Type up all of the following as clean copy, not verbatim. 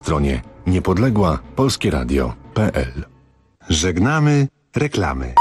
stronie niepodległa-polskieradio.pl. Żegnamy reklamy.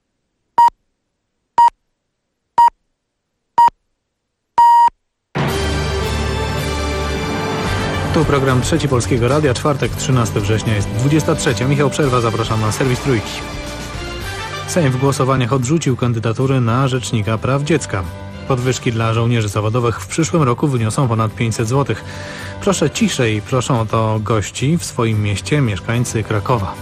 Tu program Trzeci Polskiego Radia, czwartek, 13 września, jest 23. Michał Przerwa, zapraszam na serwis Trójki. Sejm w głosowaniach odrzucił kandydatury na Rzecznika Praw Dziecka. Podwyżki dla żołnierzy zawodowych w przyszłym roku wyniosą ponad 500 zł. Proszę ciszej, proszą o to gości w swoim mieście, mieszkańcy Krakowa.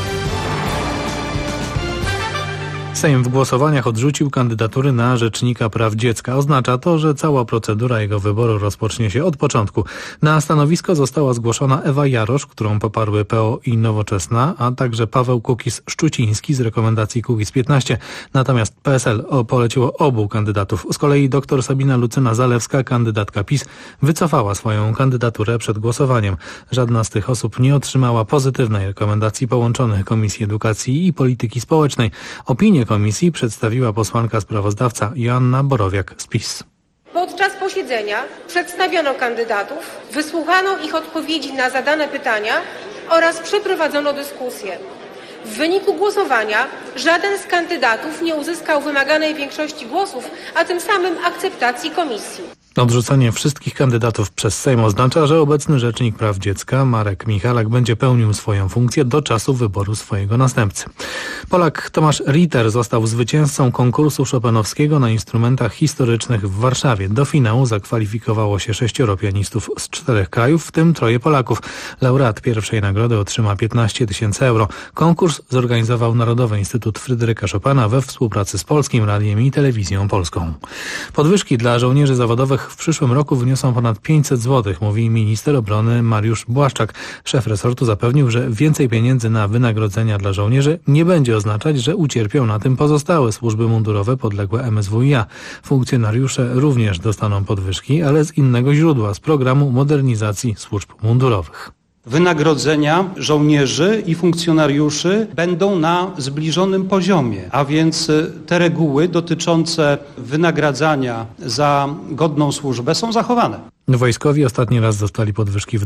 Sejm w głosowaniach odrzucił kandydatury na Rzecznika Praw Dziecka. Oznacza to, że cała procedura jego wyboru rozpocznie się od początku. Na stanowisko została zgłoszona Ewa Jarosz, którą poparły PO i Nowoczesna, a także Paweł Kukiz-Szczuciński z rekomendacji Kukiz15. Natomiast PSL poleciło obu kandydatów. Z kolei dr Sabina Lucyna-Zalewska, kandydatka PiS, wycofała swoją kandydaturę przed głosowaniem. Żadna z tych osób nie otrzymała pozytywnej rekomendacji połączonych Komisji Edukacji i Polityki Społecznej. Opinię komisji przedstawiła posłanka sprawozdawca Joanna Borowiak z PiS. Podczas posiedzenia przedstawiono kandydatów, wysłuchano ich odpowiedzi na zadane pytania oraz przeprowadzono dyskusję. W wyniku głosowania żaden z kandydatów nie uzyskał wymaganej większości głosów, a tym samym akceptacji komisji. Odrzucenie wszystkich kandydatów przez Sejm oznacza, że obecny Rzecznik Praw Dziecka Marek Michalak będzie pełnił swoją funkcję do czasu wyboru swojego następcy. Polak Tomasz Ritter został zwycięzcą konkursu chopinowskiego na instrumentach historycznych w Warszawie. Do finału zakwalifikowało się 6 pianistów z 4 krajów, w tym 3 Polaków. Laureat pierwszej nagrody otrzyma 15 000 euro. Konkurs zorganizował Narodowy Instytut Fryderyka Chopina we współpracy z Polskim Radiem i Telewizją Polską. Podwyżki dla żołnierzy zawodowych w przyszłym roku wyniosą ponad 500 zł, mówi minister obrony Mariusz Błaszczak. Szef resortu zapewnił, że więcej pieniędzy na wynagrodzenia dla żołnierzy nie będzie oznaczać, że ucierpią na tym pozostałe służby mundurowe podległe MSWiA. Funkcjonariusze również dostaną podwyżki, ale z innego źródła, z programu modernizacji służb mundurowych. Wynagrodzenia żołnierzy i funkcjonariuszy będą na zbliżonym poziomie, a więc te reguły dotyczące wynagradzania za godną służbę są zachowane. Wojskowi ostatni raz dostali podwyżki w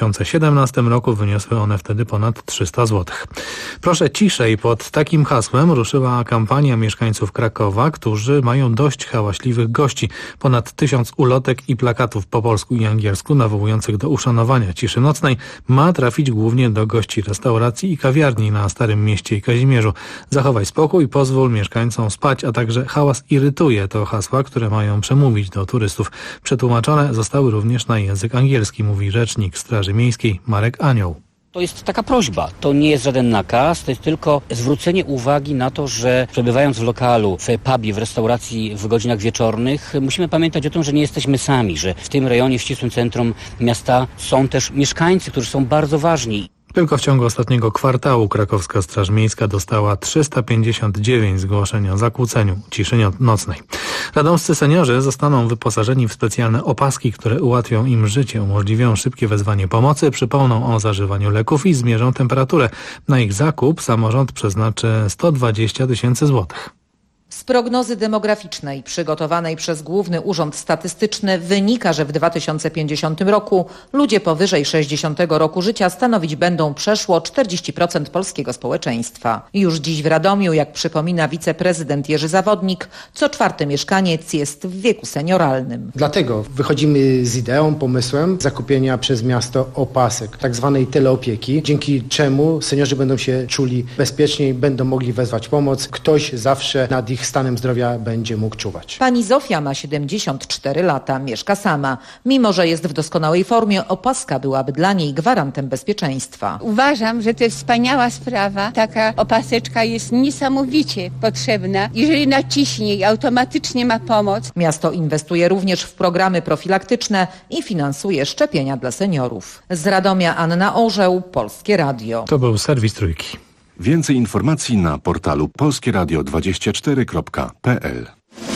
2017 roku, wyniosły one wtedy ponad 300 zł. Proszę ciszej, pod takim hasłem ruszyła kampania mieszkańców Krakowa, którzy mają dość hałaśliwych gości. Ponad 1000 ulotek i plakatów po polsku i angielsku nawołujących do uszanowania ciszy nocnej ma trafić głównie do gości restauracji i kawiarni na Starym Mieście i Kazimierzu. Zachowaj spokój, pozwól mieszkańcom spać, a także hałas irytuje. To hasła, które mają przemówić do turystów. Przetłumaczone zostały również na język angielski, mówi rzecznik Straży Miejskiej Marek Anioł. To jest taka prośba, to nie jest żaden nakaz, to jest tylko zwrócenie uwagi na to, że przebywając w lokalu, w pubie, w restauracji w godzinach wieczornych, musimy pamiętać o tym, że nie jesteśmy sami, że w tym rejonie, w ścisłym centrum miasta są też mieszkańcy, którzy są bardzo ważni. Tylko w ciągu ostatniego kwartału krakowska Straż Miejska dostała 359 zgłoszeń o zakłóceniu ciszy nocnej. Radomscy seniorzy zostaną wyposażeni w specjalne opaski, które ułatwią im życie, umożliwią szybkie wezwanie pomocy, przypomną o zażywaniu leków i zmierzą temperaturę. Na ich zakup samorząd przeznaczy 120 000 złotych. Z prognozy demograficznej przygotowanej przez Główny Urząd Statystyczny wynika, że w 2050 roku ludzie powyżej 60 roku życia stanowić będą przeszło 40% polskiego społeczeństwa. Już dziś w Radomiu, jak przypomina wiceprezydent Jerzy Zawodnik, co 4. mieszkaniec jest w wieku senioralnym. Dlatego wychodzimy z ideą, pomysłem zakupienia przez miasto opasek, tak zwanej teleopieki, dzięki czemu seniorzy będą się czuli bezpieczniej, będą mogli wezwać pomoc. Ktoś zawsze nad ich stanem zdrowia będzie mógł czuwać. Pani Zofia ma 74 lata, mieszka sama. Mimo że jest w doskonałej formie, opaska byłaby dla niej gwarantem bezpieczeństwa. Uważam, że to jest wspaniała sprawa. Taka opaseczka jest niesamowicie potrzebna. Jeżeli naciśnie i automatycznie ma pomoc. Miasto inwestuje również w programy profilaktyczne i finansuje szczepienia dla seniorów. Z Radomia Anna Orzeł, Polskie Radio. To był serwis Trójki. Więcej informacji na portalu polskieradio24.pl.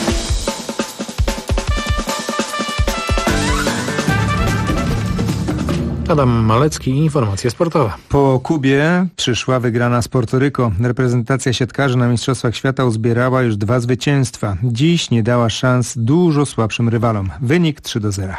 Adam Malecki, informacje sportowe. Po Kubie przyszła wygrana z Portoryko. Reprezentacja siatkarzy na Mistrzostwach Świata uzbierała już 2 zwycięstwa. Dziś nie dała szans dużo słabszym rywalom. Wynik 3-0.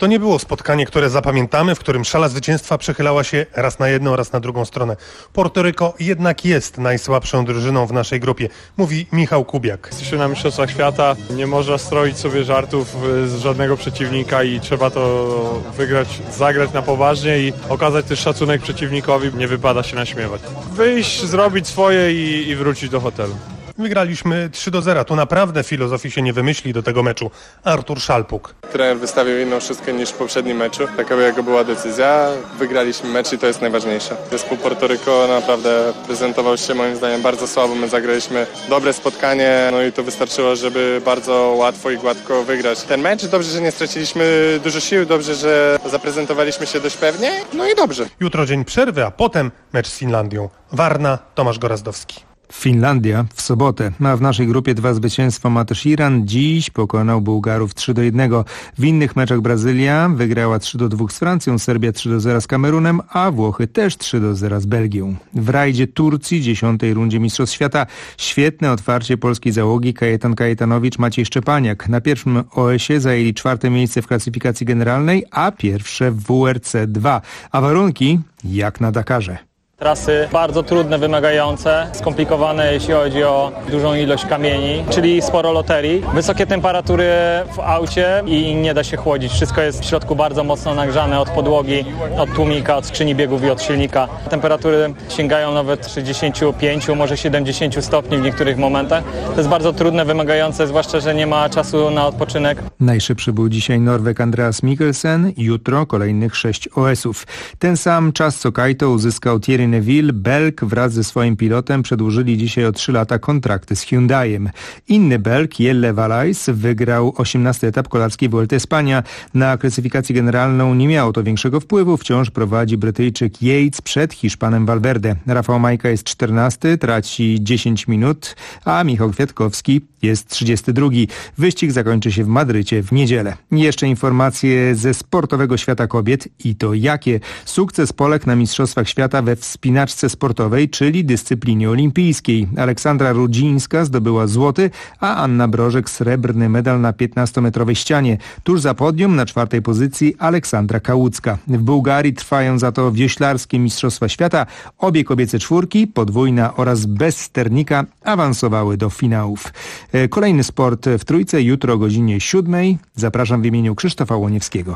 To nie było spotkanie, które zapamiętamy, w którym szala zwycięstwa przechylała się raz na jedną, raz na drugą stronę. Portoryko jednak jest najsłabszą drużyną w naszej grupie, mówi Michał Kubiak. Jesteśmy na Mistrzostwach Świata, nie można stroić sobie żartów z żadnego przeciwnika i trzeba to wygrać, zagrać na poważnie i okazać też szacunek przeciwnikowi, nie wypada się naśmiewać. Wyjść, zrobić swoje i wrócić do hotelu. Wygraliśmy 3-0. Tu naprawdę filozofii się nie wymyśli do tego meczu. Artur Szalpuk. Trener wystawił inną szóstkę niż w poprzednim meczu. Taka jego była decyzja. Wygraliśmy mecz i to jest najważniejsze. Zespół Portoryko naprawdę prezentował się moim zdaniem bardzo słabo. My zagraliśmy dobre spotkanie, no i to wystarczyło, żeby bardzo łatwo i gładko wygrać ten mecz. Dobrze, że nie straciliśmy dużo sił, dobrze, że zaprezentowaliśmy się dość pewnie, no i dobrze. Jutro dzień przerwy, a potem mecz z Finlandią. Warna, Tomasz Gorazdowski. Finlandia w sobotę. A w naszej grupie 2 zwycięstwa ma też Iran. Dziś pokonał Bułgarów 3-1. W innych meczach Brazylia wygrała 3-2 z Francją, Serbia 3-0 z Kamerunem, a Włochy też 3-0 z Belgią. W rajdzie Turcji 10. rundzie Mistrzostw Świata świetne otwarcie polskiej załogi. Kajetan Kajetanowicz, Maciej Szczepaniak. Na pierwszym OS-ie zajęli 4. miejsce w klasyfikacji generalnej, a pierwsze w WRC 2. A warunki jak na Dakarze. Trasy bardzo trudne, wymagające, skomplikowane jeśli chodzi o dużą ilość kamieni, czyli sporo loterii. Wysokie temperatury w aucie i nie da się chłodzić. Wszystko jest w środku bardzo mocno nagrzane od podłogi, od tłumika, od skrzyni biegów i od silnika. Temperatury sięgają nawet 65, może 70 stopni w niektórych momentach. To jest bardzo trudne, wymagające, zwłaszcza, że nie ma czasu na odpoczynek. Najszybszy był dzisiaj Norweg Andreas Mikkelsen, jutro kolejnych 6 OS-ów. Ten sam czas co Kaito uzyskał Thierry Neuville. Belg wraz ze swoim pilotem przedłużyli dzisiaj o 3 lata kontrakty z Hyundaiem. Inny Belg, Jelle Valais, wygrał 18. etap kolarskiej Vuelty Espania. Na klasyfikację generalną nie miało to większego wpływu. Wciąż prowadzi Brytyjczyk Yates przed Hiszpanem Valverde. Rafał Majka jest 14, traci 10 minut, a Michał Kwiatkowski jest 32. Wyścig zakończy się w Madrycie w niedzielę. Jeszcze informacje ze sportowego świata kobiet i to jakie. Sukces Polek na Mistrzostwach Świata we wspinaczce sportowej, czyli dyscyplinie olimpijskiej. Aleksandra Rudzińska zdobyła złoty, a Anna Brożek srebrny medal na 15-metrowej ścianie. Tuż za podium na 4. pozycji Aleksandra Kałucka. W Bułgarii trwają za to wioślarskie Mistrzostwa Świata. Obie kobiece czwórki, podwójna oraz bez sternika awansowały do finałów. Kolejny sport w Trójce jutro o godzinie 7. Zapraszam w imieniu Krzysztofa Łoniewskiego.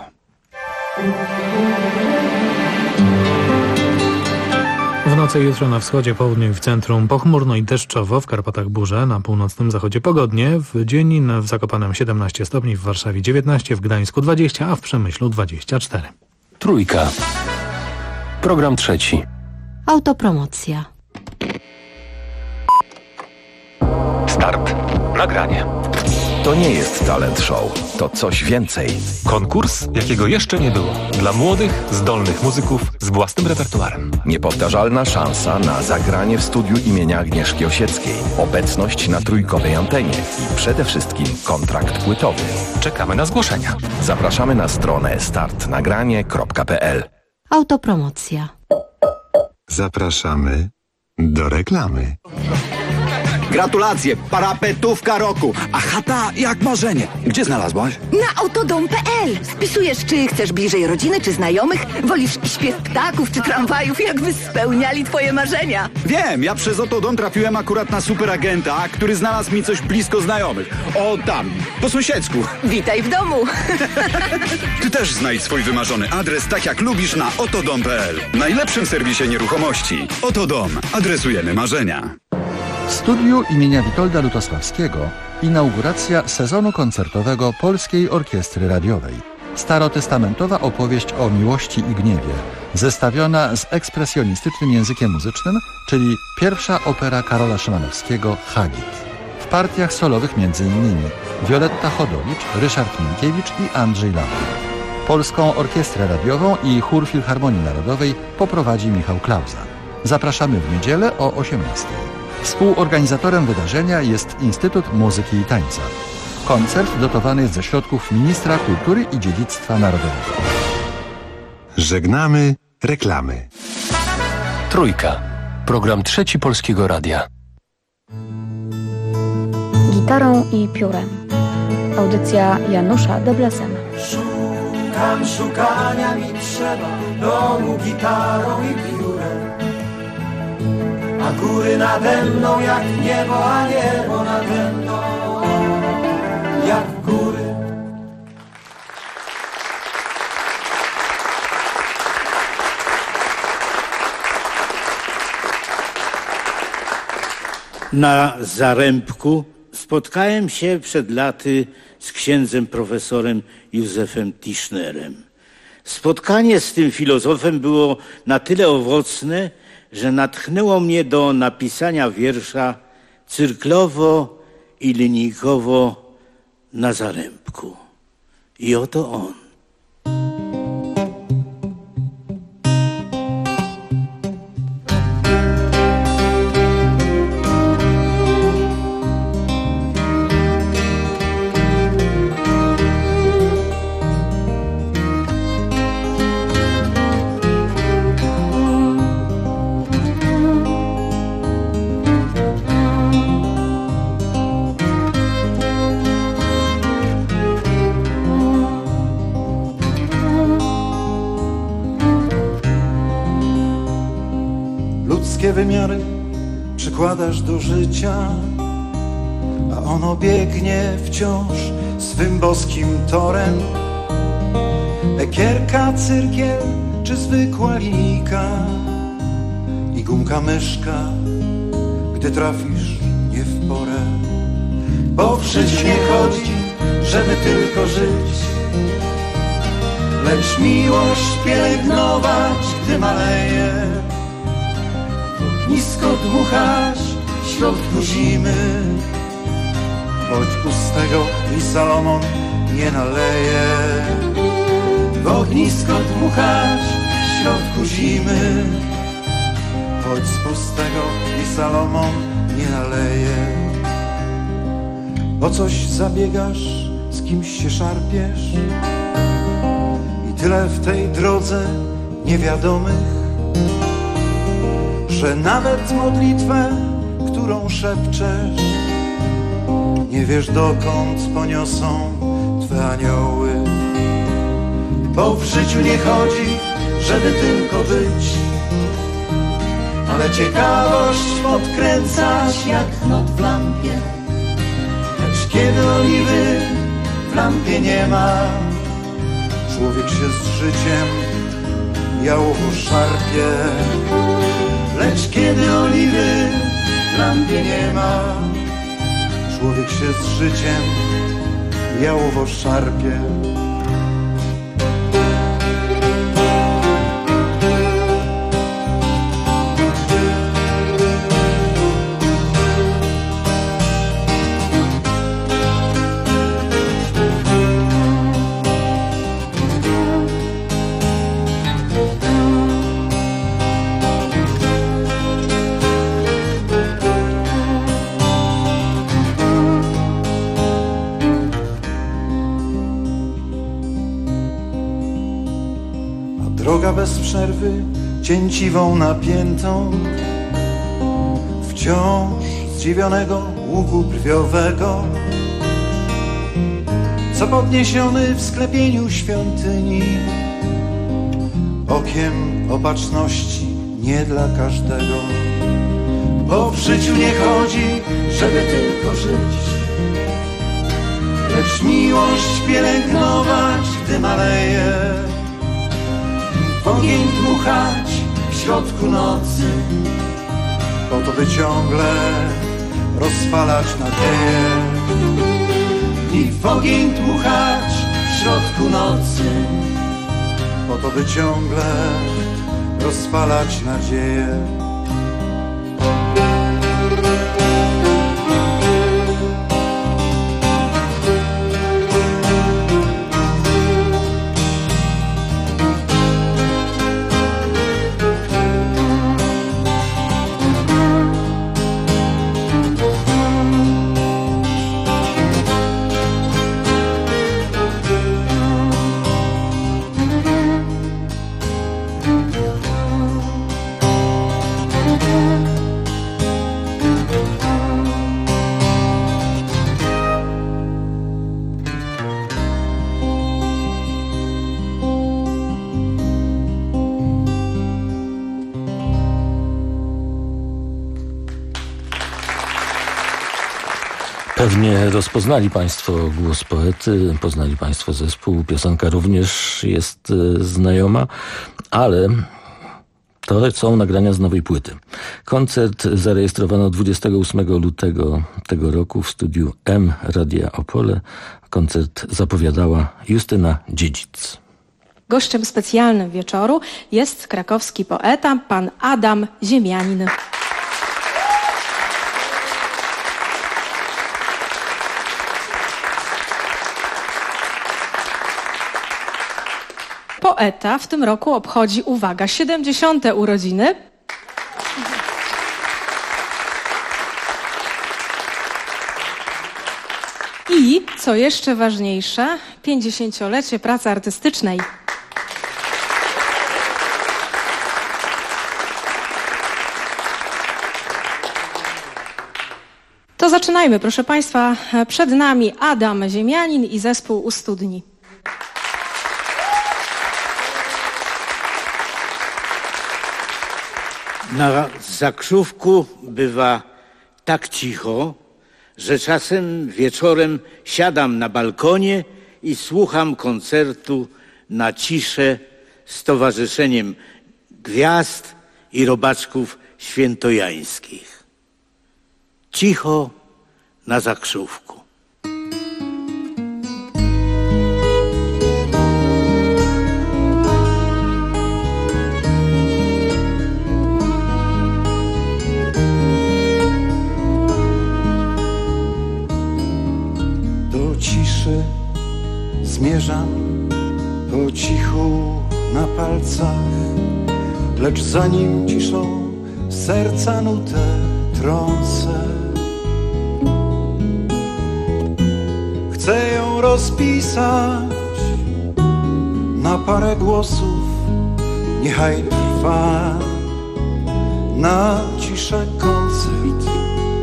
W nocy jutro na wschodzie, południu i w centrum pochmurno i deszczowo, w Karpatach burze, na północnym zachodzie pogodnie, w dzień w Zakopanem 17 stopni, w Warszawie 19, w Gdańsku 20, a w Przemyślu 24. Trójka. Program trzeci. Autopromocja. Start. Nagranie. To nie jest talent show, to coś więcej. Konkurs, jakiego jeszcze nie było. Dla młodych, zdolnych muzyków z własnym repertuarem. Niepowtarzalna szansa na zagranie w studiu imienia Agnieszki Osieckiej. Obecność na trójkowej antenie i przede wszystkim kontrakt płytowy. Czekamy na zgłoszenia. Zapraszamy na stronę startnagranie.pl. Autopromocja. Zapraszamy do reklamy. Gratulacje, parapetówka roku, a chata jak marzenie. Gdzie znalazłaś? Na autodom.pl. Spisujesz, czy chcesz bliżej rodziny, czy znajomych, wolisz śpiew ptaków, czy tramwajów, jakby spełniali twoje marzenia. Wiem, ja przez Autodom trafiłem akurat na superagenta, który znalazł mi coś blisko znajomych. O tam, po sąsiedzku. Witaj w domu. Ty też znajdź swój wymarzony adres tak jak lubisz na autodom.pl. Najlepszym serwisie nieruchomości. Autodom. Adresujemy marzenia. W studiu imienia Witolda Lutosławskiego inauguracja sezonu koncertowego Polskiej Orkiestry Radiowej. Starotestamentowa opowieść o miłości i gniewie, zestawiona z ekspresjonistycznym językiem muzycznym, czyli pierwsza opera Karola Szymanowskiego Hagit. W partiach solowych m.in. Wioletta Chodowicz, Ryszard Minkiewicz i Andrzej Lampy. Polską Orkiestrę Radiową i Chór Filharmonii Narodowej poprowadzi Michał Klauza. Zapraszamy w niedzielę o 18:00. Współorganizatorem wydarzenia jest Instytut Muzyki i Tańca. Koncert dotowany jest ze środków Ministra Kultury i Dziedzictwa Narodowego. Żegnamy reklamy. Trójka. Program trzeci Polskiego Radia. Gitarą i piórem. Audycja Janusza Deblesena. Szukam, szukania mi trzeba, domu gitarą i piórem. A góry nade mną jak niebo, a niebo nade mną jak góry. Na Zarębku spotkałem się przed laty z księdzem profesorem Józefem Tischnerem. Spotkanie z tym filozofem było na tyle owocne, że natchnęło mnie do napisania wiersza cyrklowo i linijkowo na Zarębku. I oto on. Wymiary przykładasz do życia, a ono biegnie wciąż swym boskim torem. Ekierka, cyrkiel czy zwykła linijka i gumka myszka, gdy trafisz nie w porę. Bo w życiu nie chodzi, żeby tylko żyć, lecz miłość pielęgnować, gdy maleje. Nisko dmuchać w środku zimy, choć pustego i Salomon nie naleje. W ognisko dmuchać w środku zimy, choć z pustego i Salomon nie naleje. O coś zabiegasz, z kimś się szarpiesz i tyle w tej drodze niewiadomych, że nawet modlitwę, którą szepczesz, nie wiesz dokąd poniosą Twe anioły. Bo w życiu nie chodzi, żeby tylko być, ale ciekawość podkręcać jak knot w lampie. Lecz kiedy oliwy w lampie nie ma, człowiek się z życiem jałowo szarpie. Lecz kiedy oliwy w lampie nie ma, człowiek się z życiem jałowo szarpie. Droga bez przerwy, cięciwą napiętą, wciąż zdziwionego łuku brwiowego, co podniesiony w sklepieniu świątyni, okiem opatrzności nie dla każdego. Bo w życiu nie chodzi, żeby tylko żyć, lecz miłość pielęgnować, gdy maleje. W ogień dmuchać w środku nocy, po to by ciągle rozpalać nadzieję. I w ogień dmuchać w środku nocy, po to by ciągle rozpalać nadzieję. Pewnie rozpoznali Państwo głos poety, poznali Państwo zespół, piosenka również jest znajoma, ale to są nagrania z nowej płyty. Koncert zarejestrowano 28 lutego tego roku w studiu M Radia Opole. Koncert zapowiadała Justyna Dziedzic. Gościem specjalnym wieczoru jest krakowski poeta, pan Adam Ziemianin. Poeta w tym roku obchodzi, uwaga, 70. urodziny. I, co jeszcze ważniejsze, 50-lecie pracy artystycznej. To zaczynajmy, proszę Państwa. Przed nami Adam Ziemianin i zespół u studni. Na Zakrzówku bywa tak cicho, że czasem wieczorem siadam na balkonie i słucham koncertu na ciszę z Towarzyszeniem Gwiazd i Robaczków Świętojańskich. Cicho na Zakrzówku. Do ciszy zmierzam po cichu na palcach, lecz zanim ciszą serca nutę trącę. Chcę ją rozpisać na parę głosów, niechaj trwa na ciszę koncert.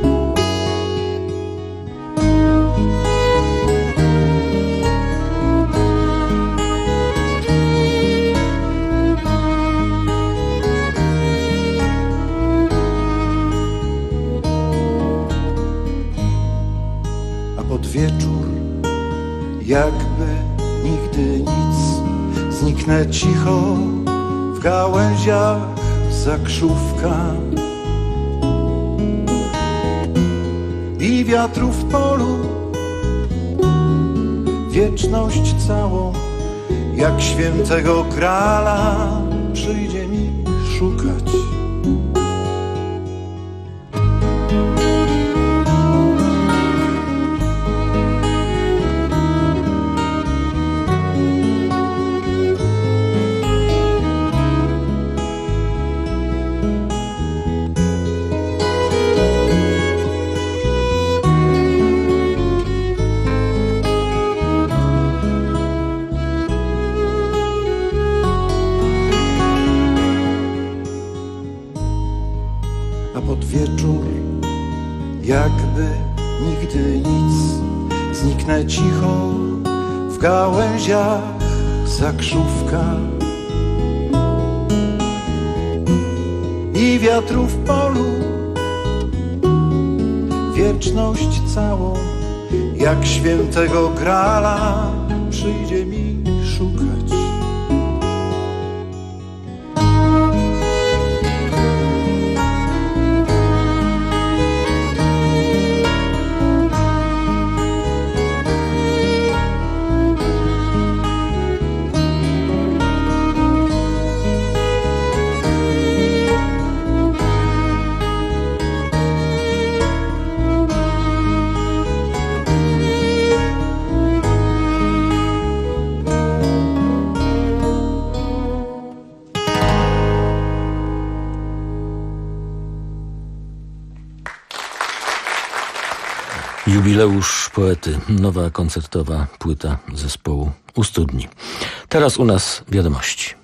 Pod wieczór, jakby nigdy nic, zniknę cicho w gałęziach Zakrzówka i wiatru w polu, wieczność całą, jak świętego Grala przyjdzie mi szukać. Pod wieczór, jakby nigdy nic, zniknę cicho w gałęziach Zakrzówka i wiatru w polu, wieczność całą, jak świętego Grala przyjdzie mi szukać. Jubileusz poety, nowa koncertowa płyta zespołu u studni. Teraz u nas wiadomości.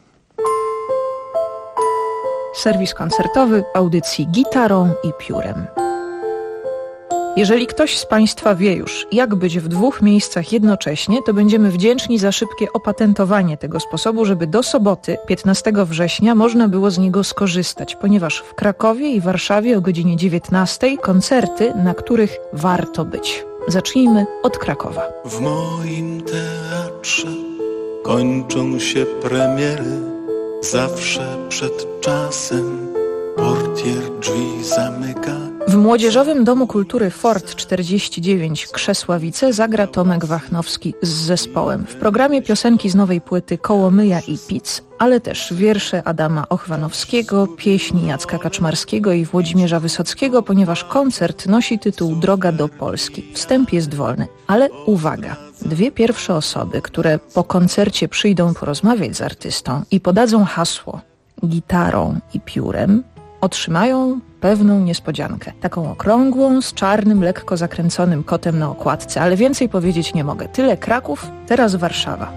Serwis koncertowy audycji gitarą i piórem. Jeżeli ktoś z Państwa wie już, jak być w 2 miejscach jednocześnie, to będziemy wdzięczni za szybkie opatentowanie tego sposobu, żeby do soboty, 15 września, można było z niego skorzystać, ponieważ w Krakowie i Warszawie o godzinie 19 koncerty, na których warto być. Zacznijmy od Krakowa. W moim teatrze kończą się premiery, zawsze przed czasem portier drzwi zamyka. W Młodzieżowym Domu Kultury Fort 49 Krzesławice zagra Tomek Wachnowski z zespołem. W programie piosenki z nowej płyty Kołomyja i Pic, ale też wiersze Adama Ochwanowskiego, pieśni Jacka Kaczmarskiego i Włodzimierza Wysockiego, ponieważ koncert nosi tytuł Droga do Polski. Wstęp jest wolny, ale uwaga! 2 pierwsze osoby, które po koncercie przyjdą porozmawiać z artystą i podadzą hasło gitarą i piórem, otrzymają pewną niespodziankę. Taką okrągłą, z czarnym, lekko zakręconym kotem na okładce, ale więcej powiedzieć nie mogę. Tyle Kraków, teraz Warszawa.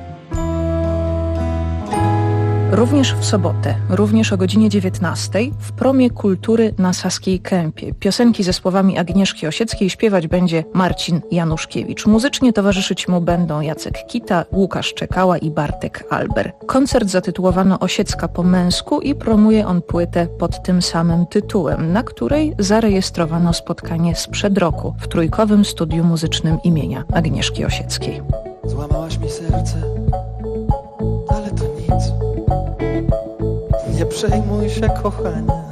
Również w sobotę, również o godzinie 19 w Promie Kultury na Saskiej Kępie. Piosenki ze słowami Agnieszki Osieckiej śpiewać będzie Marcin Januszkiewicz. Muzycznie towarzyszyć mu będą Jacek Kita, Łukasz Czekała i Bartek Alber. Koncert zatytułowano Osiecka po męsku i promuje on płytę pod tym samym tytułem, na której zarejestrowano spotkanie sprzed roku w Trójkowym Studiu Muzycznym imienia Agnieszki Osieckiej. Złamałaś mi serce, ale to nic. Nie przejmuj się, kochanie.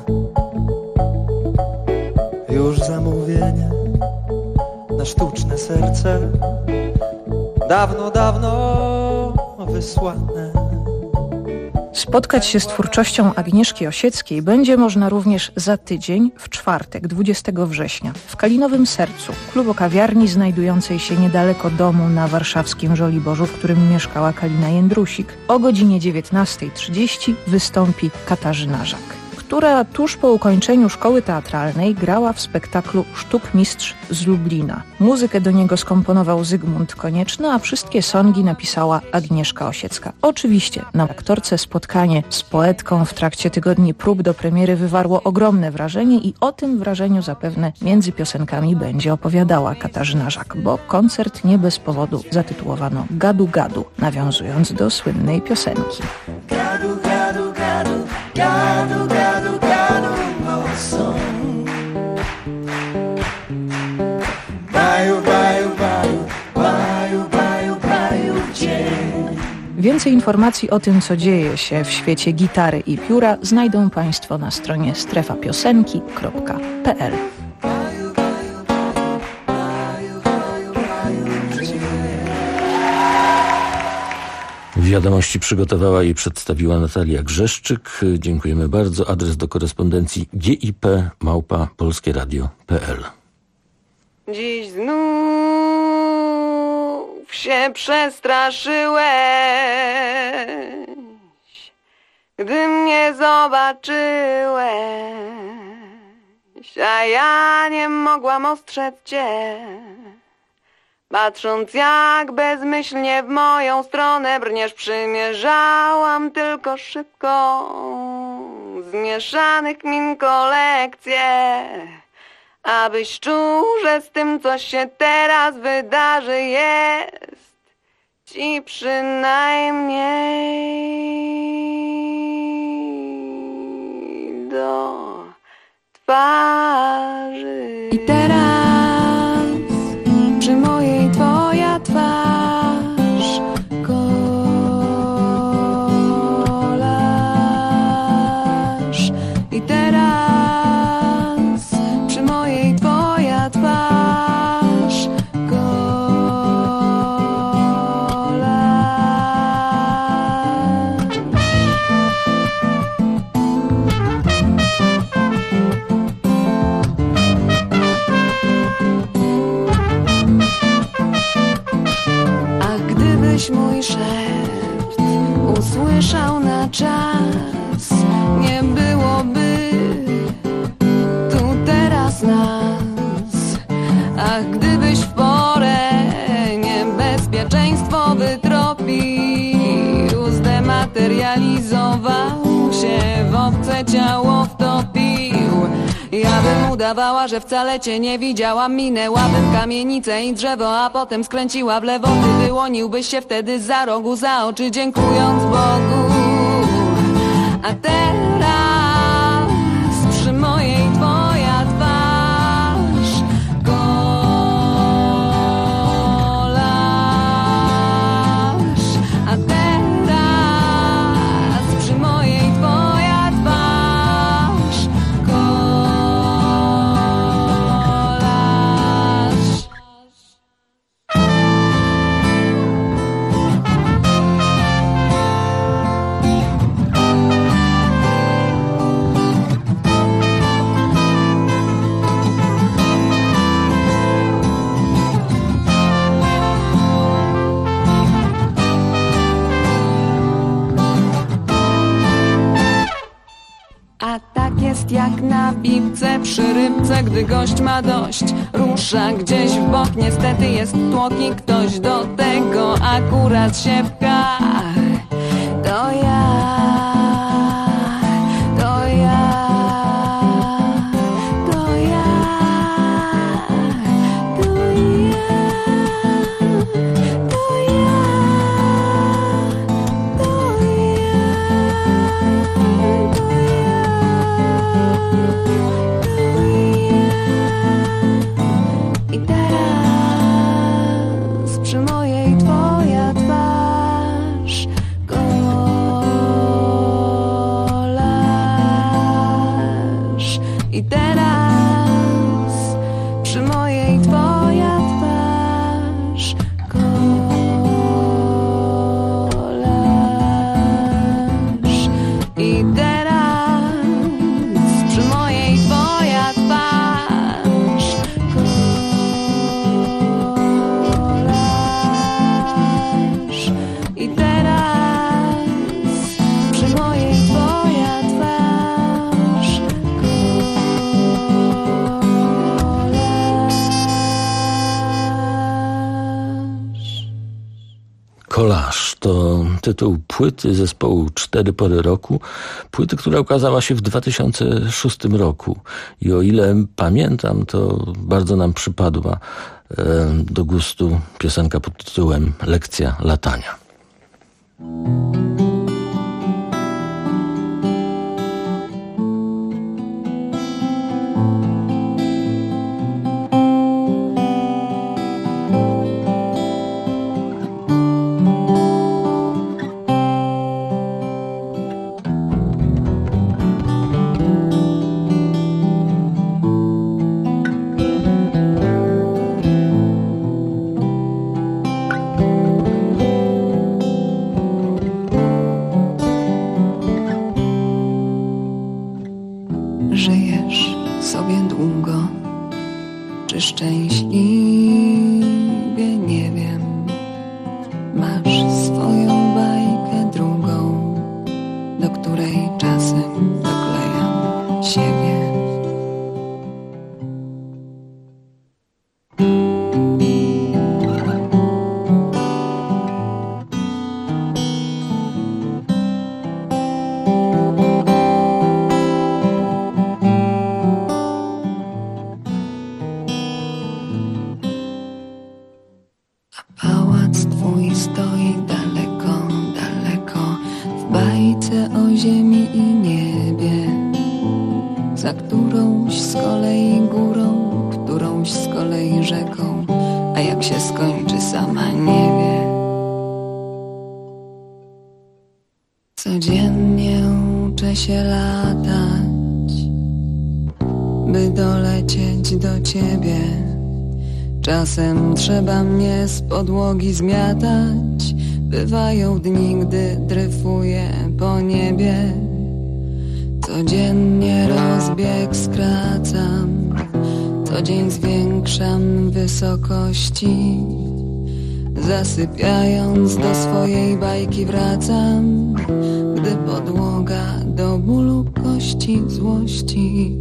Już zamówienie na sztuczne serce dawno, dawno wysłane. Spotkać się z twórczością Agnieszki Osieckiej będzie można również za tydzień, w czwartek, 20 września, w Kalinowym Sercu, klubo-kawiarni znajdującej się niedaleko domu na warszawskim Żoliborzu, w którym mieszkała Kalina Jędrusik. O godzinie 19:30 wystąpi Katarzyna Żak, która tuż po ukończeniu szkoły teatralnej grała w spektaklu Sztukmistrz z Lublina. Muzykę do niego skomponował Zygmunt Konieczny, a wszystkie songi napisała Agnieszka Osiecka. Oczywiście na aktorce spotkanie z poetką w trakcie tygodni prób do premiery wywarło ogromne wrażenie i o tym wrażeniu zapewne między piosenkami będzie opowiadała Katarzyna Żak, bo koncert nie bez powodu zatytułowano Gadu Gadu, nawiązując do słynnej piosenki. Gadu, gadu, gadu, gadu, gadu, gadu, no song. Baju, baju, baju, baju, baju, baju, dzień. Więcej informacji o tym, co dzieje się w świecie gitary i pióra, znajdą Państwo na stronie strefapiosenki.pl. Wiadomości przygotowała i przedstawiła Natalia Grzeszczyk. Dziękujemy bardzo. Adres do korespondencji gip@polskieradio.pl. Dziś znów się przestraszyłeś, gdy mnie zobaczyłeś, a ja nie mogłam ostrzec cię. Patrząc jak bezmyślnie w moją stronę brniesz, przymierzałam tylko szybko zmieszanych min kolekcję, abyś czuł, że z tym, co się teraz wydarzy, jest ci przynajmniej do twarzy. I teraz przy mojej twoja twarz, kolaż. I teraz przy mojej twoja twarz, kolaż. Mój szept usłyszał na czas, nie byłoby tu teraz nas. Ach, gdybyś w porę niebezpieczeństwo wytropił, zdematerializował się, w obce ciało wtopił. Ja bym udawała, że wcale cię nie widziałam, minęłabym kamienicę i drzewo, a potem skręciła w lewo. Ty wyłoniłbyś się wtedy za rogu, za oczy, dziękując Bogu. A teraz przy mojej twoja twarz, kolaż. tak jest jak na piłce przy rybce, gdy gość ma dość. Rusza gdzieś w bok, niestety jest tłok i ktoś do tego akurat się pcha. To ja. Kolaż to tytuł płyty zespołu 4 pory roku, płyty, która ukazała się w 2006 roku i o ile pamiętam, to bardzo nam przypadła do gustu piosenka pod tytułem Lekcja latania. Żyjesz sobie długo, czy szczęśliwie, nie wiem. Masz swoją bajkę drugą, do której czasem doklejam siebie. Pałac twój stoi daleko, daleko, w bajce o ziemi i niebie, za którąś z kolei górą, którąś z kolei rzeką, a jak się skończy sama nie wie. Codziennie uczę się latać, by dolecieć do ciebie. Czasem trzeba mnie z podłogi zmiatać. Bywają dni, gdy dryfuję po niebie. Codziennie rozbieg skracam, co dzień zwiększam wysokości. Zasypiając do swojej bajki wracam, gdy podłoga do bólu kości złości.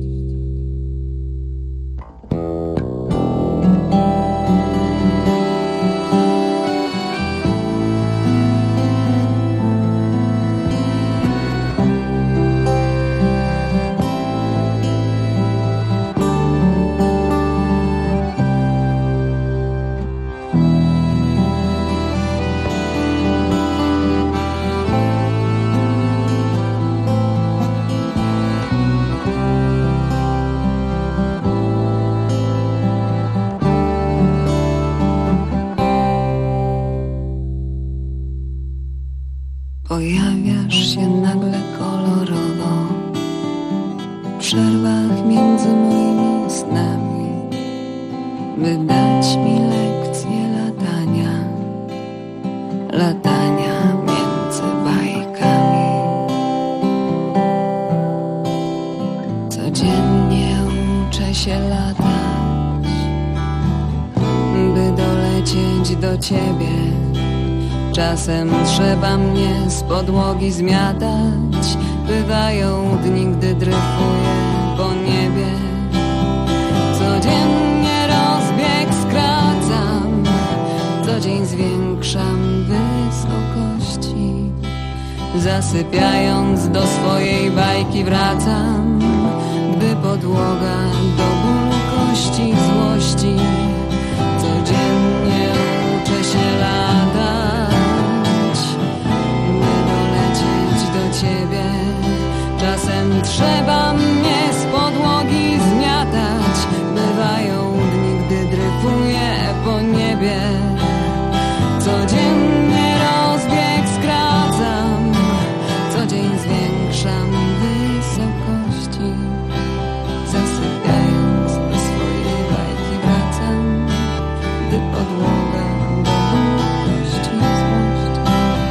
Pojawiasz się nagle kolorowo w przerwach między moimi snami, by dać mi lekcję latania, latania między bajkami. Codziennie uczę się latać, by dolecieć do ciebie. Czasem trzeba mnie z podłogi zmiatać, Bywają dni, gdy dryfuję po niebie. Codziennie rozbieg skracam, co dzień zwiększam wysokości. Zasypiając do swojej bajki wracam, gdy podłoga do bólu kości złości. Codziennie uczę się latać, by dolecieć do ciebie. Czasem trzeba mnie z podłogi zmiatać. Bywają dni, gdy dryfuję po niebie. Codzienny rozbieg skracam, co dzień zwiększam wysokości. Zasypiając do swojej bajki wracam, gdy podłoga do bólu kości złości.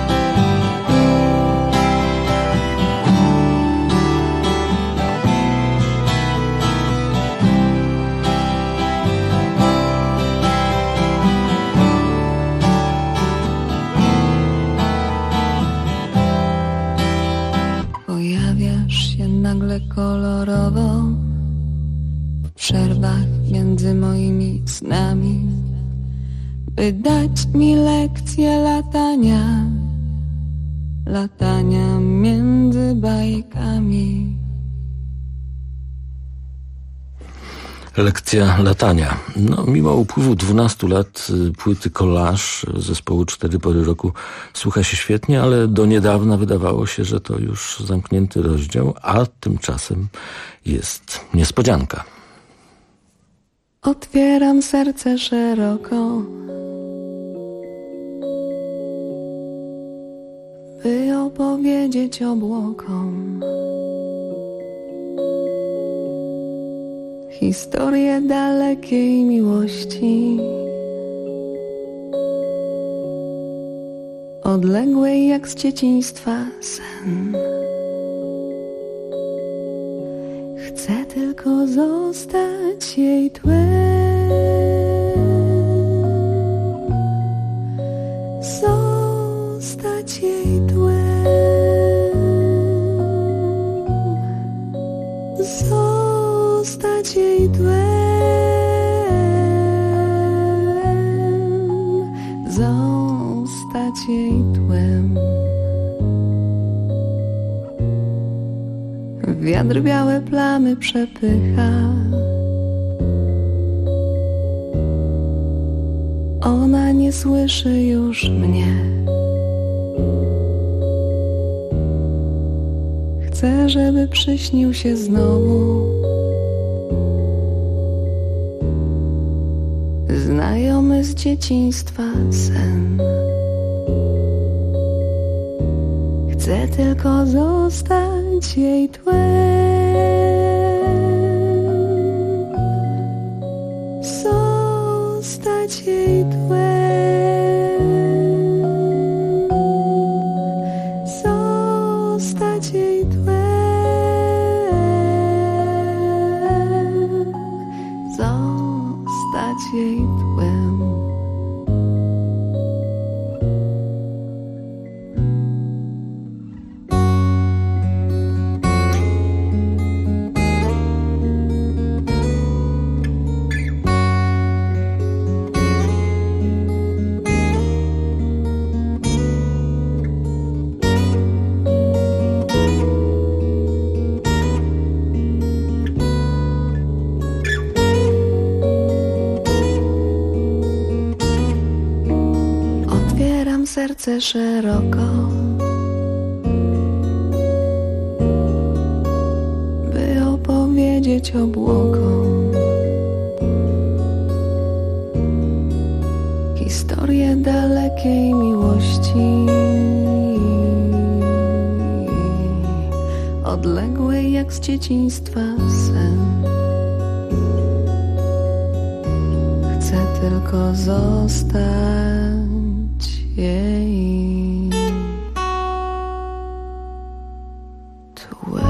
Pojawiasz się nagle kolorowo w przerwach między moimi snami, by dać mi lekcję latania między bajkami. Lekcja latania. No, mimo upływu 12 lat płyty Collage zespołu 4 pory roku słucha się świetnie, ale do niedawna wydawało się, że to już zamknięty rozdział, a tymczasem jest niespodzianka. Otwieram serce szeroko, by opowiedzieć obłokom historię dalekiej miłości, odległej jak z dzieciństwa sen. Chcę tylko zostać jej tłem, zostać jej tłem, zostać jej tłem, zostać jej tłem. Wiatr białe plamy przepycha, ona nie słyszy już mnie. Chcę, żeby przyśnił się znowu znajomy z dzieciństwa sen. Chcę tylko zostać jej tłem, zostać jej tłem, zostać jej tłem, zostać jej tłem. Serce szeroko, by opowiedzieć obłokom historię dalekiej miłości, odległej jak z dzieciństwa sen. Chcę tylko zostać jej tłem.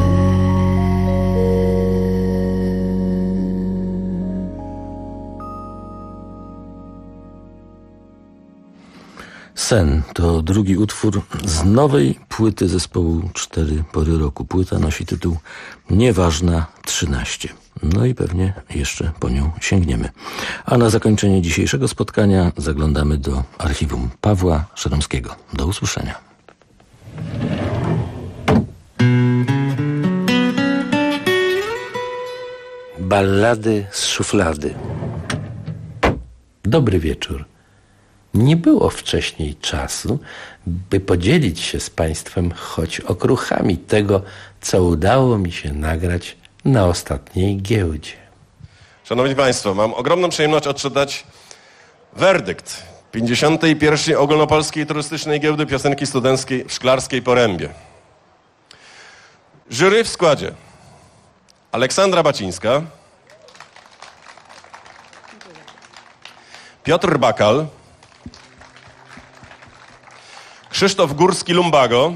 Sen to drugi utwór z nowej płyty zespołu 4 pory roku. Płyta nosi tytuł Nieważna 13. No i pewnie jeszcze po nią sięgniemy. A na zakończenie dzisiejszego spotkania zaglądamy do archiwum Pawła Szeromskiego. Do usłyszenia. Ballady z szuflady. Dobry wieczór. Nie było wcześniej czasu, by podzielić się z Państwem choć okruchami tego, co udało mi się nagrać na ostatniej giełdzie. Szanowni Państwo, mam ogromną przyjemność odczytać werdykt 51. Ogólnopolskiej Turystycznej Giełdy Piosenki Studenckiej w Szklarskiej Porębie. Jury w składzie: Aleksandra Bacińska, Piotr Bakal, Krzysztof Górski-Lumbago,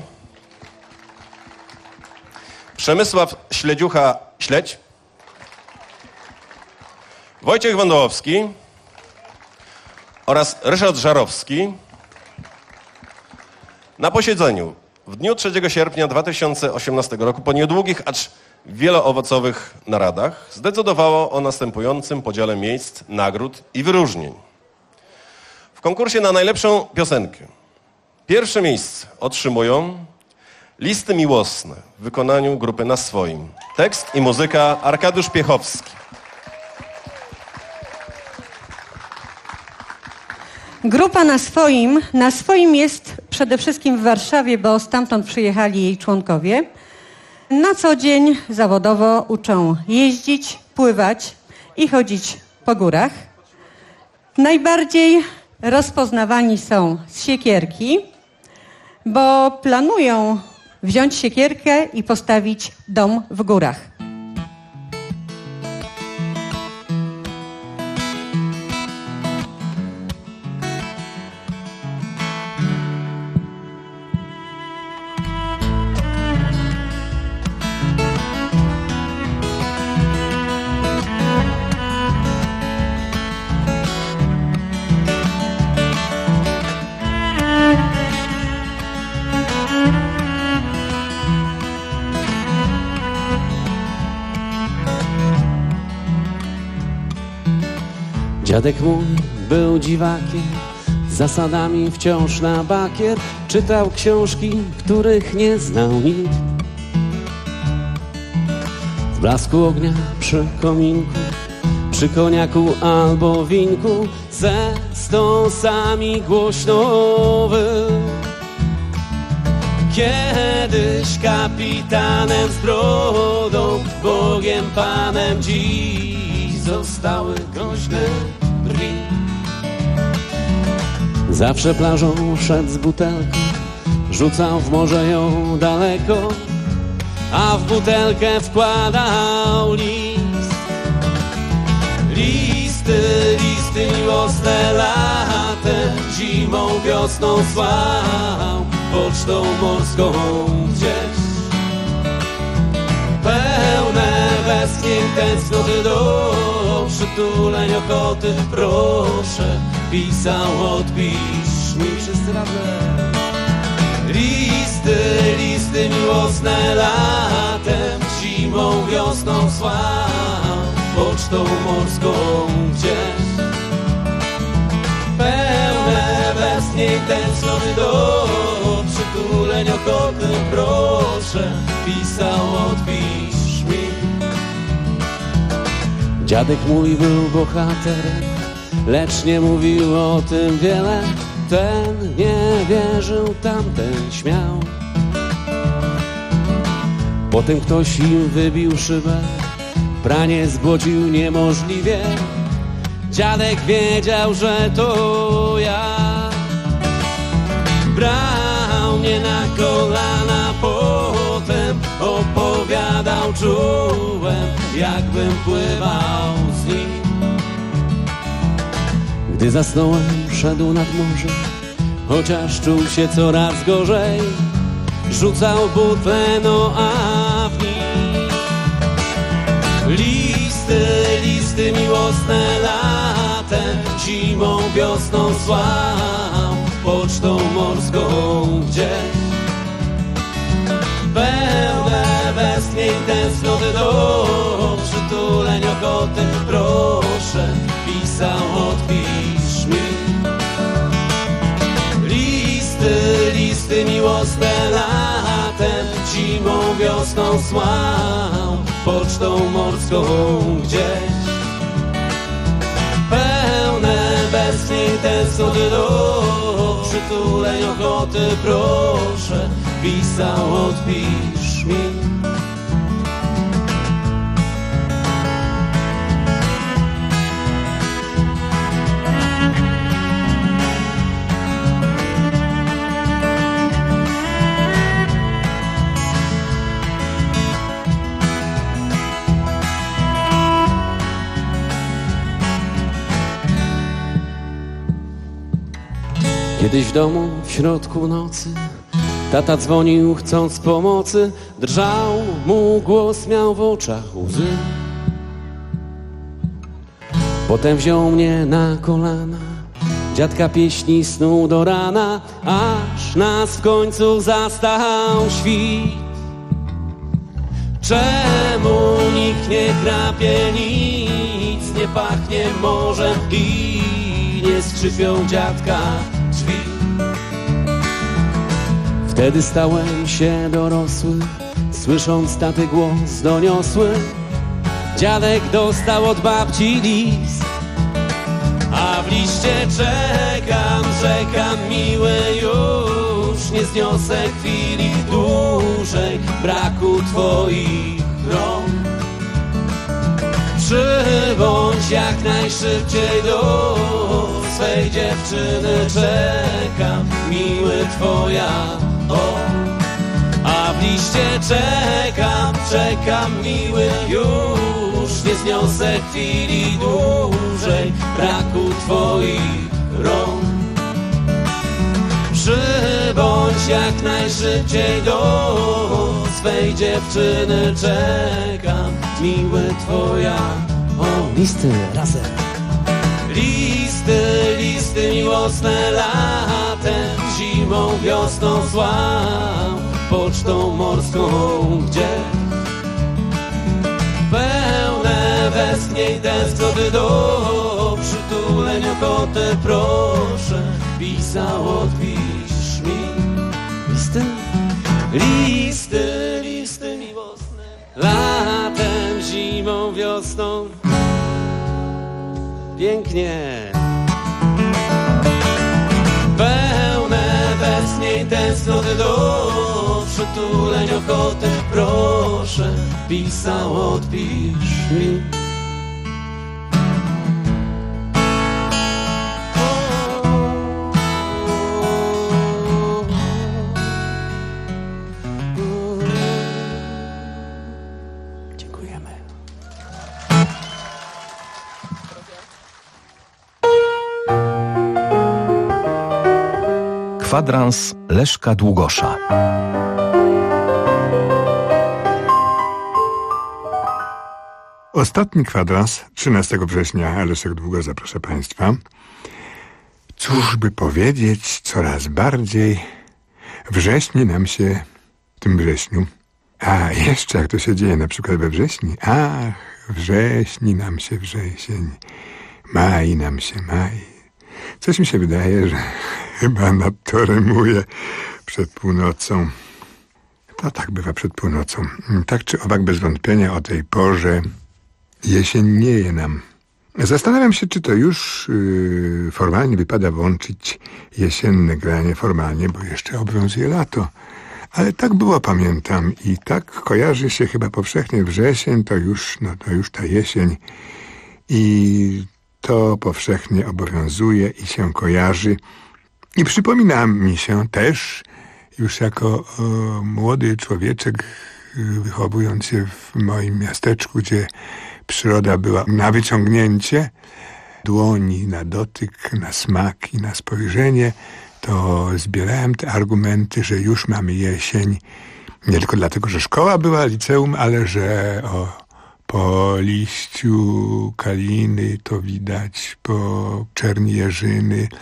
Przemysław Śledziucha-Śledź, Wojciech Wądołowski oraz Ryszard Żarowski. Na posiedzeniu w dniu 3 sierpnia 2018 roku po niedługich, acz wieloowocowych naradach zdecydowało o następującym podziale miejsc, nagród i wyróżnień. W konkursie na najlepszą piosenkę pierwsze miejsce otrzymują Listy miłosne w wykonaniu grupy Na Swoim. Tekst i muzyka Arkadiusz Piechowski. Grupa Na Swoim jest przede wszystkim w Warszawie, bo stamtąd przyjechali jej członkowie. Na co dzień zawodowo uczą jeździć, pływać i chodzić po górach. Najbardziej rozpoznawani są z siekierki, bo planują wziąć siekierkę i postawić dom w górach. Dziadek mój był dziwakiem, zasadami wciąż na bakier. Czytał książki, których nie znał nikt. W blasku ognia przy kominku, przy koniaku albo winku, ze stosami głośnowy. Kiedyś kapitanem z brodą, Bogiem Panem, dziś zostały groźne brwi. Zawsze plażą szedł z butelką, rzucał w morze ją daleko, a w butelkę wkładał list. Listy miłosne latem, zimą, wiosną słał pocztą morską gdzieś. Pełne westchnień tęsknoty do przytuleń, ochoty, proszę, pisał, odpisz mi wszyscy razem. Listy miłosne latem, zimą, wiosną słał pocztą morską gdzieś. Pełne westchnień tęsknoty do przytuleń, ochoty, proszę, pisał, odpisz mi. Dziadek mój był bohaterem, lecz nie mówił o tym wiele. Ten nie wierzył, tamten śmiał. Potem ktoś im wybił szybę, pranie zbłocił niemożliwie. Dziadek wiedział, że to ja. Brał mnie na kolana, potem opowiadał, czułem, jakbym pływał z nim. Gdy zasnąłem, szedł nad morze, chociaż czuł się coraz gorzej. Rzucał butle, no a w nich listy miłosne latem, zimą, wiosną słał pocztą morską gdzieś. Pełne westchnień tęsknoty do przytuleń ochoty, proszę, pisał, odpisz mi. Listy miłosne latem, zimą, wiosną słał, pocztą morską gdzieś. Pełne westchnień tęsknoty do przytuleń ochoty, proszę, pisał, odpisz mi. Kiedyś w domu w środku nocy tata dzwonił chcąc pomocy. Drżał mu głos, miał w oczach łzy. Potem wziął mnie na kolana, dziadka pieśni snuł do rana, aż nas w końcu zastał świt. Czemu nikt nie chrapie, nic nie pachnie morzem i nie skrzypią dziadka drzwi? Wtedy stałem się dorosły, słysząc taty głos doniosły. Dziadek dostał od babci list, a w liście czekam, miły, już nie zniosę chwili dłużej braku twoich rąk. Przybądź jak najszybciej do swej dziewczyny, czekam, miły, twoja a w liście czekam, miły, już nie zniosę chwili dłużej braku twoich rąk. Przybądź jak najszybciej do swej dziewczyny, czekam, miły, twoja listy razem. Listy miłosne latem, zimą, wiosną słał, pocztą morską gdzieś. Pełne westchnień tęsknoty do przytuleń ochoty, proszę, pisał, odpisz mi. Listy miłosne latem, zimą, wiosną. Pięknie. Pełne westchnień tęsknoty do przytuleń ochoty, proszę, pisał, odpisz mi. Kwadrans Leszka Długosza. Ostatni kwadrans 13 września. Leszek Długosz, proszę Państwa. Cóż by powiedzieć, coraz bardziej wrześni nam się w tym wrześniu. A jeszcze jak to się dzieje na przykład we wrześni. Ach, wrześni nam się wrzesień, maj nam się maj. Coś mi się wydaje, że chyba nadto rymuje przed północą. To tak bywa przed północą. Tak czy owak, bez wątpienia o tej porze jesiennieje nam. Zastanawiam się, czy to już formalnie wypada włączyć jesienne granie formalnie, bo jeszcze obowiązuje lato. Ale tak było, pamiętam, i tak kojarzy się chyba powszechnie wrzesień, to już ta jesień. I to powszechnie obowiązuje i się kojarzy. I przypomina mi się też, już jako młody człowieczek, wychowując się w moim miasteczku, gdzie przyroda była na wyciągnięcie dłoni, na dotyk, na smak i na spojrzenie, to zbierałem te argumenty, że już mamy jesień. Nie tylko dlatego, że szkoła była liceum, ale że po liściu kaliny to widać, po czerni jeżyny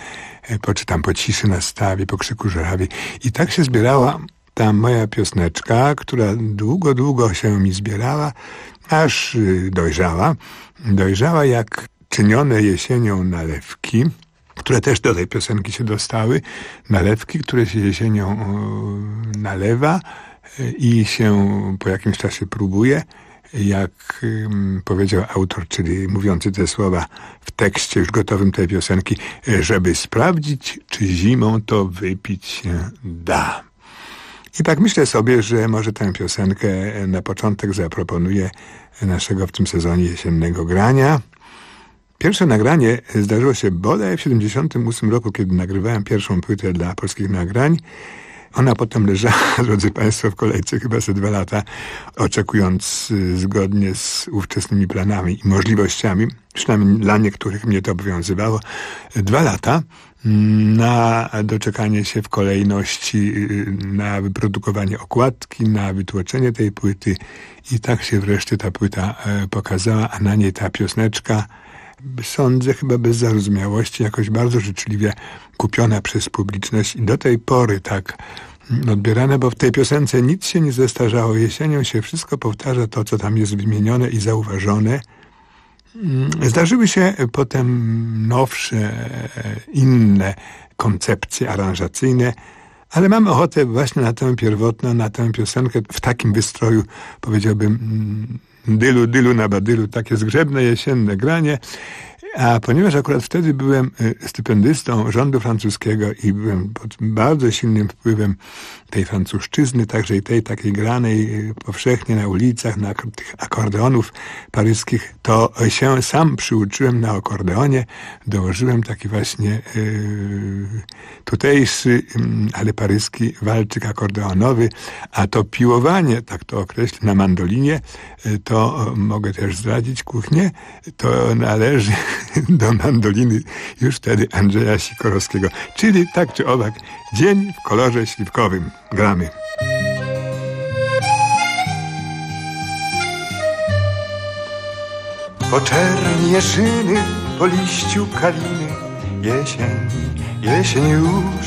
poczytam po ciszy na stawie, po krzyku żurawi. I tak się zbierała ta moja piosneczka, która długo, długo się mi zbierała, aż dojrzała. Dojrzała jak czynione jesienią nalewki, które też do tej piosenki się dostały. Nalewki, które się jesienią nalewa i się po jakimś czasie próbuje. Jak powiedział autor, czyli mówiący te słowa w tekście już gotowym tej piosenki, żeby sprawdzić, czy zimą to wypić się da. I tak myślę sobie, że może tę piosenkę na początek zaproponuję naszego w tym sezonie jesiennego grania. Pierwsze nagranie zdarzyło się bodaj w 1978 roku, kiedy nagrywałem pierwszą płytę dla Polskich Nagrań. Ona potem leżała, drodzy Państwo, w kolejce chyba ze 2 lata, oczekując zgodnie z ówczesnymi planami i możliwościami, przynajmniej dla niektórych mnie to obowiązywało, 2 lata na doczekanie się w kolejności, na wyprodukowanie okładki, na wytłoczenie tej płyty i tak się wreszcie ta płyta pokazała, a na niej ta pioseneczka, sądzę chyba bez zarozumiałości, jakoś bardzo życzliwie kupiona przez publiczność i do tej pory tak odbierane, bo w tej piosence nic się nie zestarzało. Jesienią się wszystko powtarza, to co tam jest wymienione i zauważone. Zdarzyły się potem nowsze, inne koncepcje aranżacyjne, ale mam ochotę właśnie na tę pierwotną, na tę piosenkę w takim wystroju, powiedziałbym, dylu, dylu na badylu, takie zgrzebne jesienne granie. A ponieważ akurat wtedy byłem stypendystą rządu francuskiego i byłem pod bardzo silnym wpływem tej francuszczyzny, także i tej takiej granej powszechnie na ulicach, na tych akordeonów paryskich, to się sam przyuczyłem na akordeonie, dołożyłem taki właśnie tutejszy, ale paryski walczyk akordeonowy, a to piłowanie, tak to określę, na mandolinie, to mogę też zdradzić kuchnię, to należy do mandoliny już wtedy Andrzeja Sikorowskiego. Czyli tak czy owak, dzień w kolorze śliwkowym. Gramy. Po czerni jeżyny, po liściu kaliny, jesień, jesień już.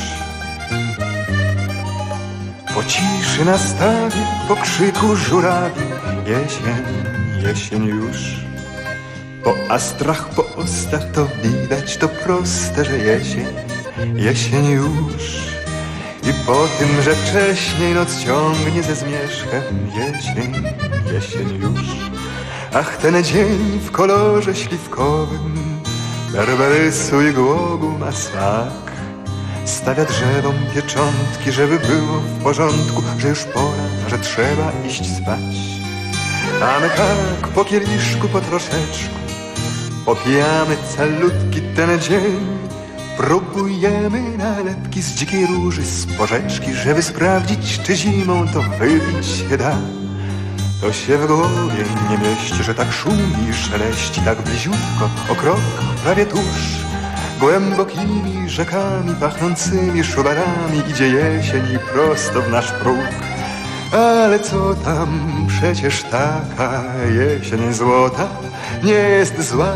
Po ciszy na stawie, po krzyku żurawi, jesień, jesień już. Po astrach, po ostach to widać, to proste, że jesień, jesień już. I po tym, że wcześniej noc ciągnie ze zmierzchem, jesień, jesień już. Ach, ten dzień w kolorze śliwkowym, berberysu i głogu ma smak. Stawia drzewom pieczątki, żeby było w porządku, że już pora, że trzeba iść spać. A my tak po kieliszku, po troszeczku popijamy calutki ten dzień. Próbujemy nalepki z dzikiej róży, z porzeczki, żeby sprawdzić, czy zimą to wypić się da. To się w głowie nie mieści, że tak szumi, szeleści, tak bliziutko, o krok prawie tuż. Głębokimi rzekami pachnącymi szubarami idzie jesień i prosto w nasz próg. Ale co tam, przecież taka jesień złota nie jest zła.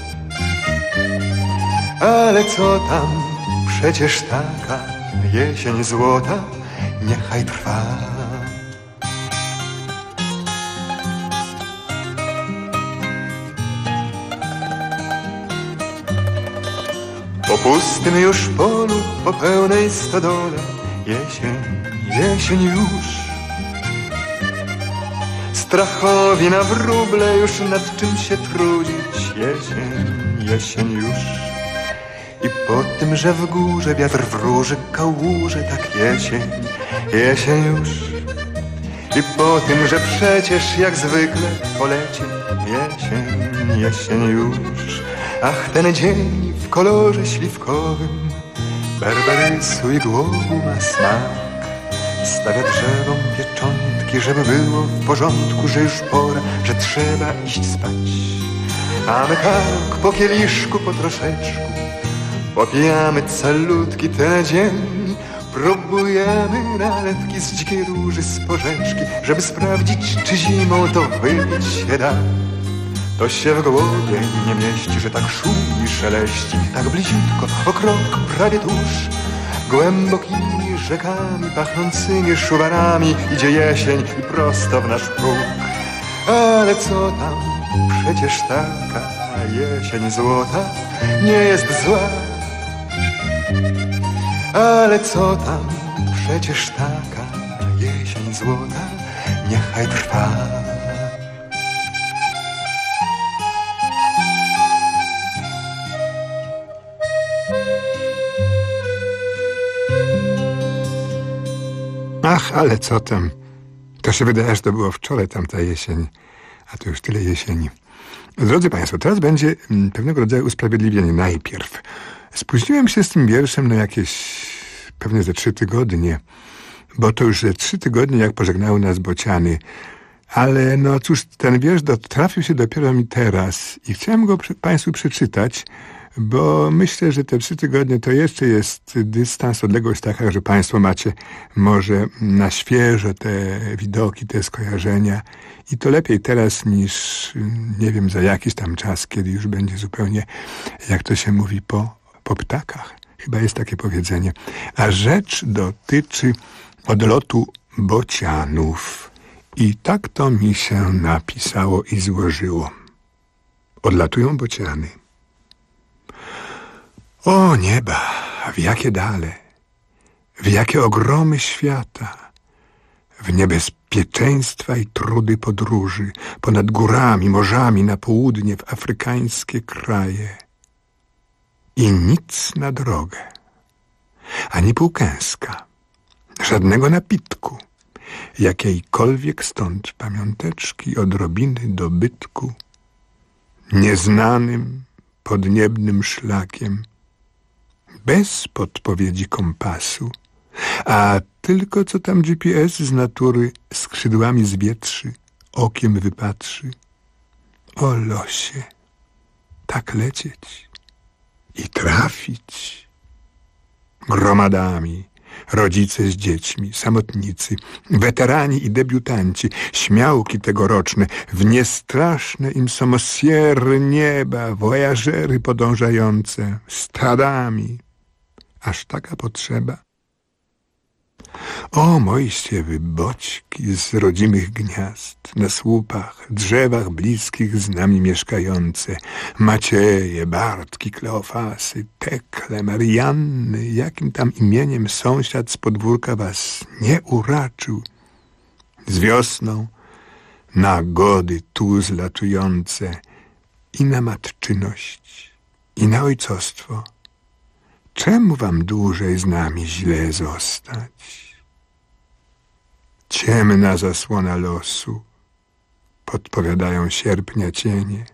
Ale co tam, przecież taka jesień złota niechaj trwa. Po pustym już polu, po pełnej stodole, jesień, jesień już. Strachowi na wróble już nad czym się trudzić, jesień, jesień już. I po tym, że w górze wiatr wróży kałuże, tak jesień, jesień już. I po tym, że przecież jak zwykle polecie, jesień, jesień już. Ach, ten dzień w kolorze śliwkowym, berberysu i głogu ma smak. Stawia drzewom pieczątki, żeby było w porządku, że już pora, że trzeba iść spać. A my tak po kieliszku, po troszeczku popijamy calutki ten dzień. Próbujemy nalepki z dzikiej róży, z porzeczki, żeby sprawdzić, czy zimą to wypić się da. To się w głowie nie mieści, że tak szumi, szeleści, tak bliziutko, o krok prawie tuż. Głębokimi rzekami, pachnącymi szuwarami idzie jesień i prosto w nasz próg. Ale co tam, przecież taka jesień złota nie jest zła. Ale co tam, przecież taka jesień złota niechaj trwa. Ach, ale co tam? To się wydaje, że to było wczoraj, tamta jesień. A to już tyle jesieni. Drodzy Państwo, teraz będzie pewnego rodzaju usprawiedliwienie. Najpierw spóźniłem się z tym wierszem na jakieś pewnie ze 3 tygodnie, bo to już ze 3 tygodnie, jak pożegnały nas bociany. Ale no cóż, ten wiersz trafił się dopiero mi teraz i chciałem go Państwu przeczytać, bo myślę, że te 3 tygodnie to jeszcze jest dystans, odległość taka, że Państwo macie może na świeżo te widoki, te skojarzenia i to lepiej teraz niż, nie wiem, za jakiś tam czas, kiedy już będzie zupełnie, jak to się mówi, po ptakach. Chyba jest takie powiedzenie. A rzecz dotyczy odlotu bocianów. I tak to mi się napisało i złożyło. Odlatują bociany. O nieba, w jakie dale, w jakie ogromy świata, w niebezpieczeństwa i trudy podróży, ponad górami, morzami, na południe, w afrykańskie kraje. I nic na drogę, ani półkęska, żadnego napitku, jakiejkolwiek stąd pamiąteczki, odrobiny dobytku, nieznanym, podniebnym szlakiem, bez podpowiedzi kompasu, a tylko co tam GPS z natury skrzydłami zwietrzy, okiem wypatrzy. O losie, tak lecieć i trafić. Gromadami, rodzice z dziećmi, samotnicy, weterani i debiutanci, śmiałki tegoroczne, w niestraszne im somosiery nieba, wojażery podążające, stadami. Aż taka potrzeba. O, mojsiewy boćki z rodzimych gniazd, na słupach, drzewach bliskich z nami mieszkające, Macieje, Bartki, Kleofasy, Tekle, Marianny, jakim tam imieniem sąsiad z podwórka was nie uraczył. Z wiosną na gody tu zlatujące i na matczyność, i na ojcostwo. Czemu wam dłużej z nami źle zostać? Ciemna zasłona losu, podpowiadają sierpnia cienie.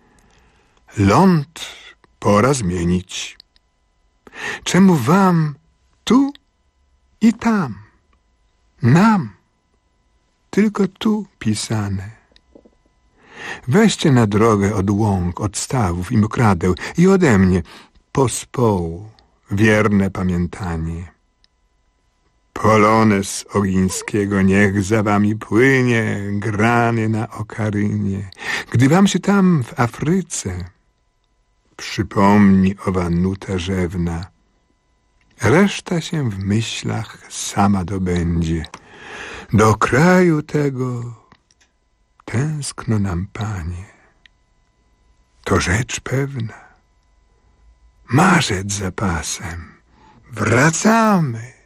Ląd pora zmienić. Czemu wam tu i tam, nam tylko tu pisane? Weźcie na drogę od łąk, od stawów i mokradeł i ode mnie pospołu wierne pamiętanie. Polones Ogińskiego niech za wami płynie, grany na okarynie. Gdy wam się tam w Afryce przypomni owa nuta rzewna, reszta się w myślach sama dobędzie. Do kraju tego tęskno nam, Panie. To rzecz pewna. Marzec za pasem. Wracamy.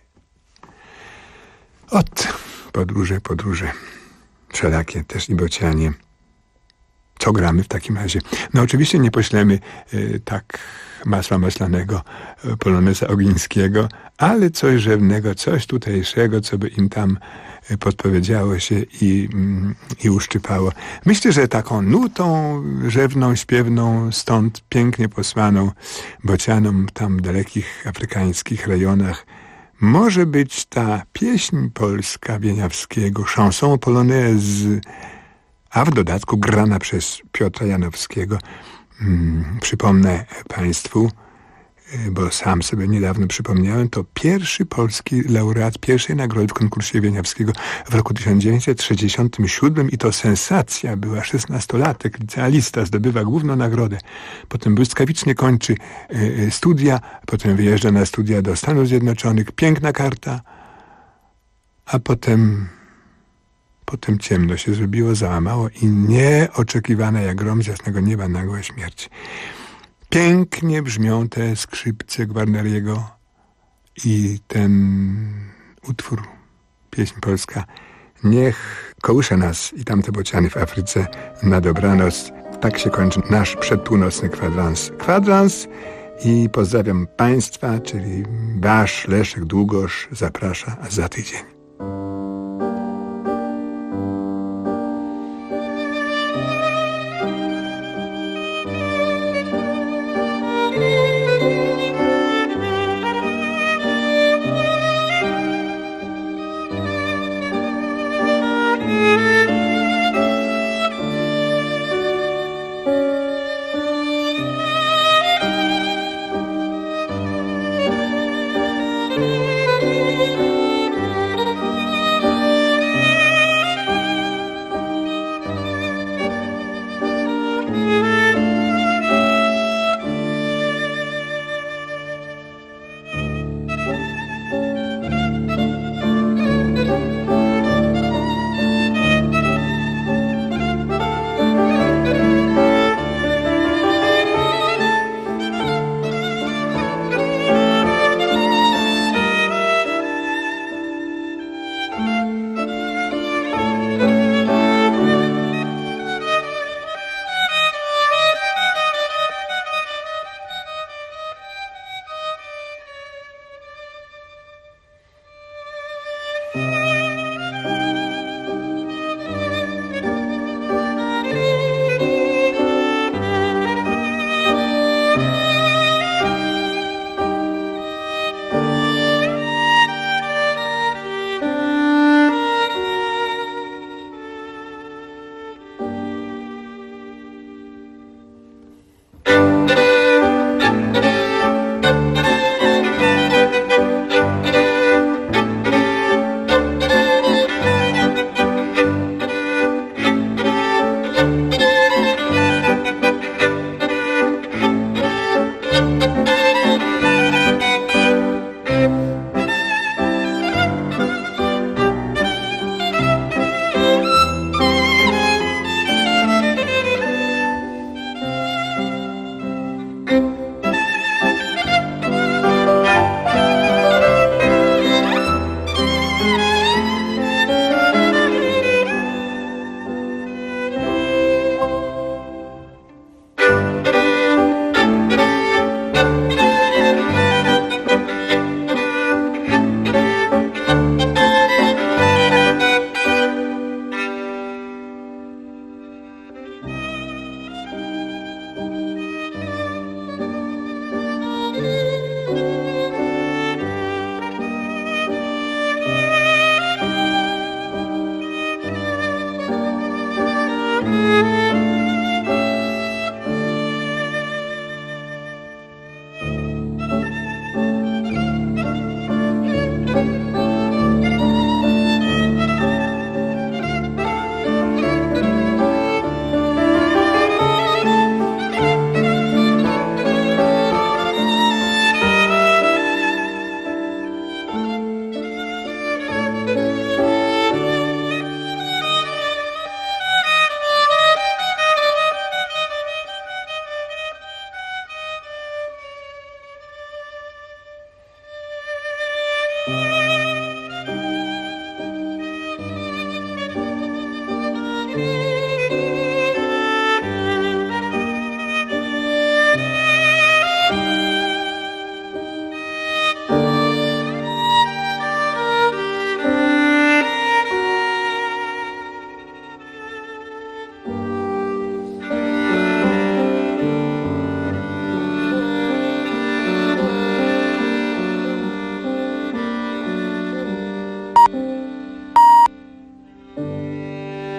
Ot, podróże. Wszelakie też i bocianie. Co gramy w takim razie? No oczywiście nie poślemy tak masła maślanego poloneza Ogińskiego, ale coś rzewnego, coś tutejszego, co by im tam podpowiedziało się i uszczypało. Myślę, że taką nutą rzewną, śpiewną, stąd pięknie posłaną bocianom tam w dalekich afrykańskich rejonach może być ta pieśń polska Wieniawskiego, chanson polonaise, a w dodatku grana przez Piotra Janowskiego. Przypomnę Państwu, bo sam sobie niedawno przypomniałem, to pierwszy polski laureat pierwszej nagrody w konkursie wieniawskiego w roku 1967 i to sensacja była. 16-latek, licealista, zdobywa główną nagrodę. Potem błyskawicznie kończy studia, potem wyjeżdża na studia do Stanów Zjednoczonych. Piękna karta, a potem ciemno się zrobiło, załamało i nieoczekiwana jak grom z jasnego nieba nagła śmierć. Pięknie brzmią te skrzypce Guarneriego i ten utwór, pieśń polska, niech kołysze nas i tamte bociany w Afryce na dobranoc. Tak się kończy nasz przedpółnocny kwadrans i pozdrawiam Państwa, czyli Wasz Leszek Długosz zaprasza za tydzień.